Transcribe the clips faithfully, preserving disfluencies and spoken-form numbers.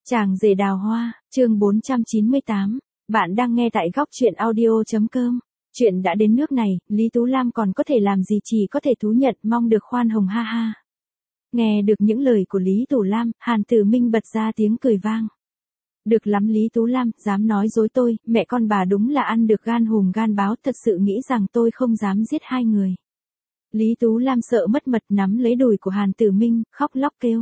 Chàng rể đào hoa, chương bốn trăm chín mươi tám. Bạn đang nghe tại góc truyện audio.com. Chuyện đã đến nước này, Lý Tú Lam còn có thể làm gì, chỉ có thể thú nhận, mong được khoan hồng ha ha. Nghe được những lời của Lý Tú Lam, Hàn Tử Minh bật ra tiếng cười vang. Được lắm Lý Tú Lam, dám nói dối tôi, mẹ con bà đúng là ăn được gan hùm gan báo, thật sự nghĩ rằng tôi không dám giết hai người. Lý Tú Lam sợ mất mật nắm lấy đùi của Hàn Tử Minh, khóc lóc kêu.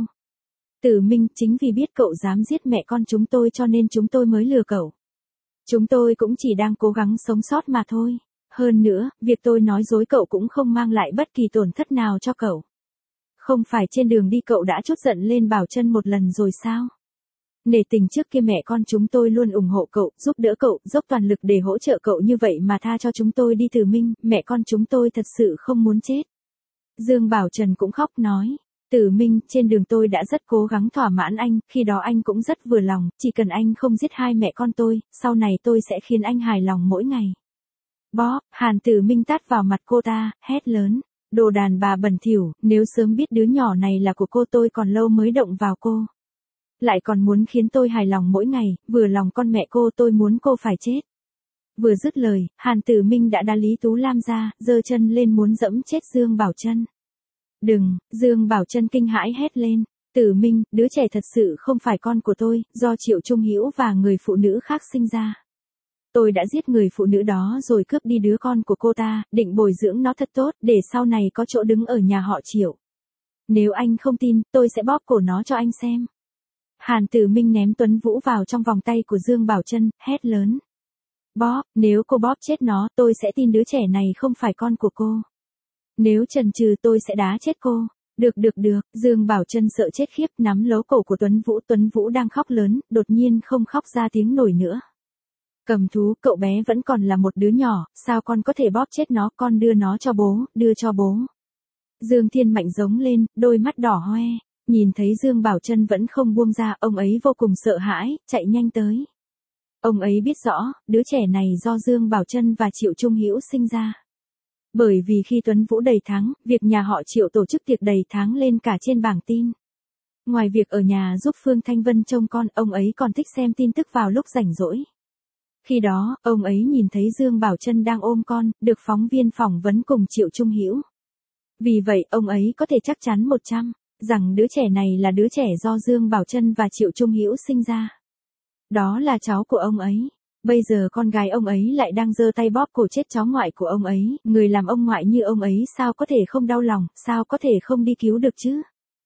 Tử Minh, chính vì biết cậu dám giết mẹ con chúng tôi cho nên chúng tôi mới lừa cậu. Chúng tôi cũng chỉ đang cố gắng sống sót mà thôi. Hơn nữa, việc tôi nói dối cậu cũng không mang lại bất kỳ tổn thất nào cho cậu. Không phải trên đường đi cậu đã trút giận lên Bảo Trân một lần rồi sao? Nể tình trước kia mẹ con chúng tôi luôn ủng hộ cậu, giúp đỡ cậu, dốc toàn lực để hỗ trợ cậu, như vậy mà tha cho chúng tôi đi. Tử Minh, mẹ con chúng tôi thật sự không muốn chết. Dương Bảo Trần cũng khóc nói. Tử Minh, trên đường tôi đã rất cố gắng thỏa mãn anh, khi đó anh cũng rất vừa lòng, chỉ cần anh không giết hai mẹ con tôi, sau này tôi sẽ khiến anh hài lòng mỗi ngày. Bó, Hàn Tử Minh tát vào mặt cô ta, hét lớn. Đồ đàn bà bẩn thỉu, nếu sớm biết đứa nhỏ này là của cô tôi còn lâu mới động vào cô. Lại còn muốn khiến tôi hài lòng mỗi ngày, vừa lòng con mẹ cô, tôi muốn cô phải chết. Vừa dứt lời, Hàn Tử Minh đã đá Lý Tú Lam ra, giơ chân lên muốn dẫm chết Dương Bảo Trân. Đừng, Dương Bảo Trân kinh hãi hét lên. Tử Minh, đứa trẻ thật sự không phải con của tôi, do Triệu Trung Hữu và người phụ nữ khác sinh ra. Tôi đã giết người phụ nữ đó rồi cướp đi đứa con của cô ta, định bồi dưỡng nó thật tốt, để sau này có chỗ đứng ở nhà họ Triệu. Nếu anh không tin, tôi sẽ bóp cổ nó cho anh xem. Hàn Tử Minh ném Tuấn Vũ vào trong vòng tay của Dương Bảo Trân, hét lớn. Bóp, nếu cô bóp chết nó, tôi sẽ tin đứa trẻ này không phải con của cô. Nếu chần chừ tôi sẽ đá chết cô. Được được được, Dương Bảo Trân sợ chết khiếp nắm lấu cổ của Tuấn Vũ. Tuấn Vũ đang khóc lớn, đột nhiên không khóc ra tiếng nổi nữa. Cầm thú, cậu bé vẫn còn là một đứa nhỏ, sao con có thể bóp chết nó, con đưa nó cho bố, đưa cho bố. Dương Thiên Mạnh giống lên, đôi mắt đỏ hoe, nhìn thấy Dương Bảo Trân vẫn không buông ra, ông ấy vô cùng sợ hãi, chạy nhanh tới. Ông ấy biết rõ, đứa trẻ này do Dương Bảo Trân và Triệu Trung Hữu sinh ra. Bởi vì khi Tuấn Vũ đầy tháng, việc nhà họ Triệu tổ chức tiệc đầy tháng lên cả trên bảng tin. Ngoài việc ở nhà giúp Phương Thanh Vân trông con, ông ấy còn thích xem tin tức vào lúc rảnh rỗi. Khi đó, ông ấy nhìn thấy Dương Bảo Trân đang ôm con, được phóng viên phỏng vấn cùng Triệu Trung Hữu. Vì vậy, ông ấy có thể chắc chắn một trăm rằng đứa trẻ này là đứa trẻ do Dương Bảo Trân và Triệu Trung Hữu sinh ra. Đó là cháu của ông ấy. Bây giờ con gái ông ấy lại đang giơ tay bóp cổ chết cháu ngoại của ông ấy, người làm ông ngoại như ông ấy sao có thể không đau lòng, sao có thể không đi cứu được chứ?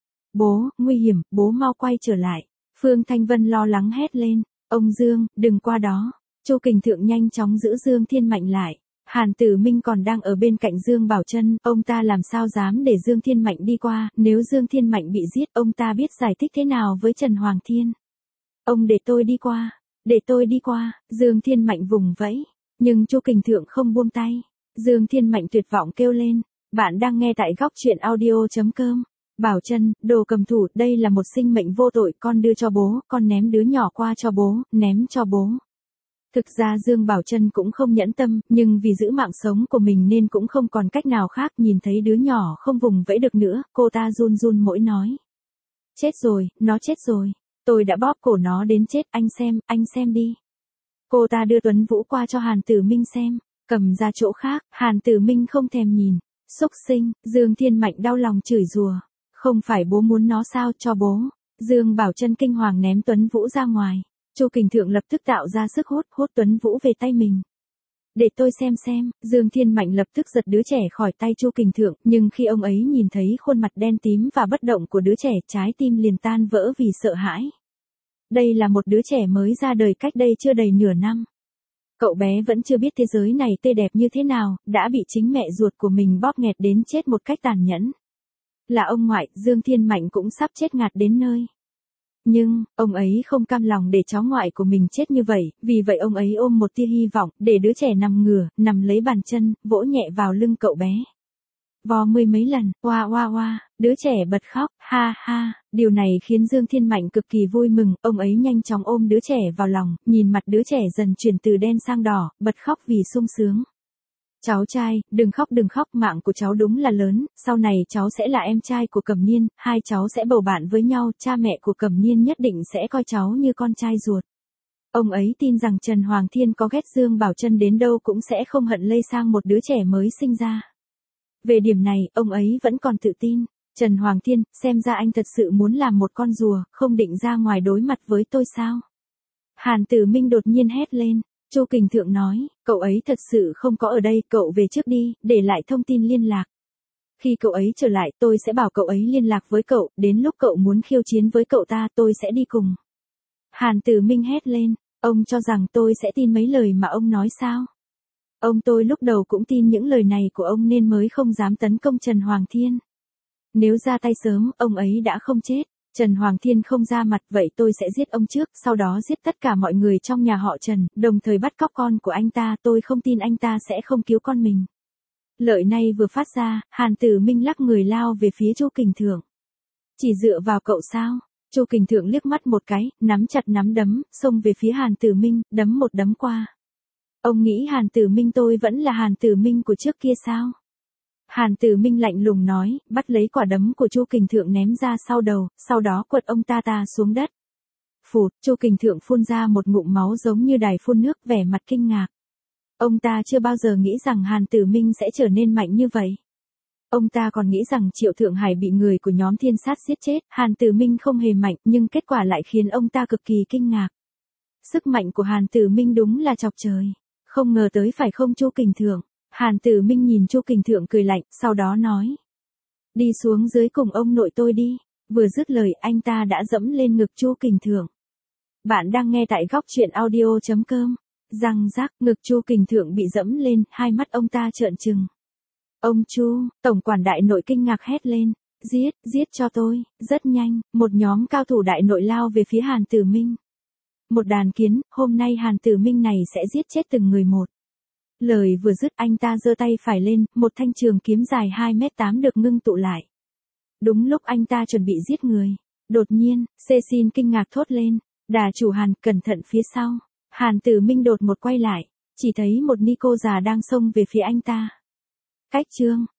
Bố, nguy hiểm, bố mau quay trở lại. Phương Thanh Vân lo lắng hét lên. Ông Dương, đừng qua đó. Chu Kình Thượng nhanh chóng giữ Dương Thiên Mạnh lại. Hàn Tử Minh còn đang ở bên cạnh Dương Bảo Trân, ông ta làm sao dám để Dương Thiên Mạnh đi qua, nếu Dương Thiên Mạnh bị giết, ông ta biết giải thích thế nào với Trần Hoàng Thiên. Ông để tôi đi qua, để tôi đi qua, Dương Thiên Mạnh vùng vẫy, nhưng Chu Kình Thượng không buông tay. Dương Thiên Mạnh tuyệt vọng kêu lên, bạn đang nghe tại góc truyện audio.com. Bảo Trân, đồ cầm thủ, đây là một sinh mệnh vô tội, con đưa cho bố, con ném đứa nhỏ qua cho bố, ném cho bố. Thực ra Dương Bảo Trân cũng không nhẫn tâm, nhưng vì giữ mạng sống của mình nên cũng không còn cách nào khác, nhìn thấy đứa nhỏ không vùng vẫy được nữa, cô ta run run mỗi nói. Chết rồi, nó chết rồi. Tôi đã bóp cổ nó đến chết, anh xem, anh xem đi. Cô ta đưa Tuấn Vũ qua cho Hàn Tử Minh xem, cầm ra chỗ khác, Hàn Tử Minh không thèm nhìn. Xúc sinh, Dương Thiên Mạnh đau lòng chửi rủa. Không phải bố muốn nó sao, cho bố. Dương Bảo Trân kinh hoàng ném Tuấn Vũ ra ngoài. Chu Kình Thượng lập tức tạo ra sức hút, hút Tuấn Vũ về tay mình. Để tôi xem xem, Dương Thiên Mạnh lập tức giật đứa trẻ khỏi tay Chu Kình Thượng, nhưng khi ông ấy nhìn thấy khuôn mặt đen tím và bất động của đứa trẻ, trái tim liền tan vỡ vì sợ hãi. Đây là một đứa trẻ mới ra đời cách đây chưa đầy nửa năm. Cậu bé vẫn chưa biết thế giới này tươi đẹp như thế nào, đã bị chính mẹ ruột của mình bóp nghẹt đến chết một cách tàn nhẫn. Là ông ngoại, Dương Thiên Mạnh cũng sắp chết ngạt đến nơi. Nhưng, ông ấy không cam lòng để cháu ngoại của mình chết như vậy, vì vậy ông ấy ôm một tia hy vọng, để đứa trẻ nằm ngửa, nằm lấy bàn chân, vỗ nhẹ vào lưng cậu bé. Vò mười mấy lần, oa oa oa, đứa trẻ bật khóc, ha ha, điều này khiến Dương Thiên Mạnh cực kỳ vui mừng, ông ấy nhanh chóng ôm đứa trẻ vào lòng, nhìn mặt đứa trẻ dần chuyển từ đen sang đỏ, bật khóc vì sung sướng. Cháu trai, đừng khóc đừng khóc, mạng của cháu đúng là lớn, sau này cháu sẽ là em trai của Cẩm Niên, hai cháu sẽ bầu bạn với nhau, cha mẹ của Cẩm Niên nhất định sẽ coi cháu như con trai ruột. Ông ấy tin rằng Trần Hoàng Thiên có ghét Dương Bảo Trân đến đâu cũng sẽ không hận lây sang một đứa trẻ mới sinh ra. Về điểm này, ông ấy vẫn còn tự tin. Trần Hoàng Thiên, xem ra anh thật sự muốn làm một con rùa, không định ra ngoài đối mặt với tôi sao? Hàn Tử Minh đột nhiên hét lên. Chu Kình Thượng nói, cậu ấy thật sự không có ở đây, cậu về trước đi, để lại thông tin liên lạc. Khi cậu ấy trở lại, tôi sẽ bảo cậu ấy liên lạc với cậu, đến lúc cậu muốn khiêu chiến với cậu ta, tôi sẽ đi cùng. Hàn Tử Minh hét lên, ông cho rằng tôi sẽ tin mấy lời mà ông nói sao? Ông tôi lúc đầu cũng tin những lời này của ông nên mới không dám tấn công Trần Hoàng Thiên. Nếu ra tay sớm, ông ấy đã không chết. Trần Hoàng Thiên không ra mặt, vậy tôi sẽ giết ông trước, sau đó giết tất cả mọi người trong nhà họ Trần, đồng thời bắt cóc con của anh ta, tôi không tin anh ta sẽ không cứu con mình. Lợi này vừa phát ra, Hàn Tử Minh lắc người lao về phía Chu Kình Thượng. Chỉ dựa vào cậu sao? Chu Kình Thượng liếc mắt một cái, nắm chặt nắm đấm, xông về phía Hàn Tử Minh, đấm một đấm qua. Ông nghĩ Hàn Tử Minh tôi vẫn là Hàn Tử Minh của trước kia sao? Hàn Tử Minh lạnh lùng nói, bắt lấy quả đấm của Chu Kình Thượng ném ra sau đầu, sau đó quật ông ta ta xuống đất. Phụt, Chu Kình Thượng phun ra một ngụm máu giống như đài phun nước, vẻ mặt kinh ngạc. Ông ta chưa bao giờ nghĩ rằng Hàn Tử Minh sẽ trở nên mạnh như vậy. Ông ta còn nghĩ rằng Triệu Thượng Hải bị người của nhóm thiên sát giết chết, Hàn Tử Minh không hề mạnh, nhưng kết quả lại khiến ông ta cực kỳ kinh ngạc. Sức mạnh của Hàn Tử Minh đúng là chọc trời. Không ngờ tới phải không Chu Kình Thượng? Hàn Tử Minh nhìn Chu Kình Thượng cười lạnh, sau đó nói. Đi xuống dưới cùng ông nội tôi đi. Vừa dứt lời anh ta đã dẫm lên ngực Chu Kình Thượng. Bạn đang nghe tại góc truyện audio chấm com. Răng rác, ngực Chu Kình Thượng bị dẫm lên, hai mắt ông ta trợn trừng. Ông Chu, tổng quản đại nội kinh ngạc hét lên. Giết, giết cho tôi. Rất nhanh, một nhóm cao thủ đại nội lao về phía Hàn Tử Minh. Một đàn kiến, hôm nay Hàn Tử Minh này sẽ giết chết từng người một. Lời vừa dứt anh ta giơ tay phải lên, một thanh trường kiếm dài hai mét tám được ngưng tụ lại. Đúng lúc anh ta chuẩn bị giết người. Đột nhiên, Xê Xin kinh ngạc thốt lên. Đà chủ Hàn, cẩn thận phía sau. Hàn Tử Minh đột một quay lại. Chỉ thấy một ni cô già đang xông về phía anh ta. Cách chương.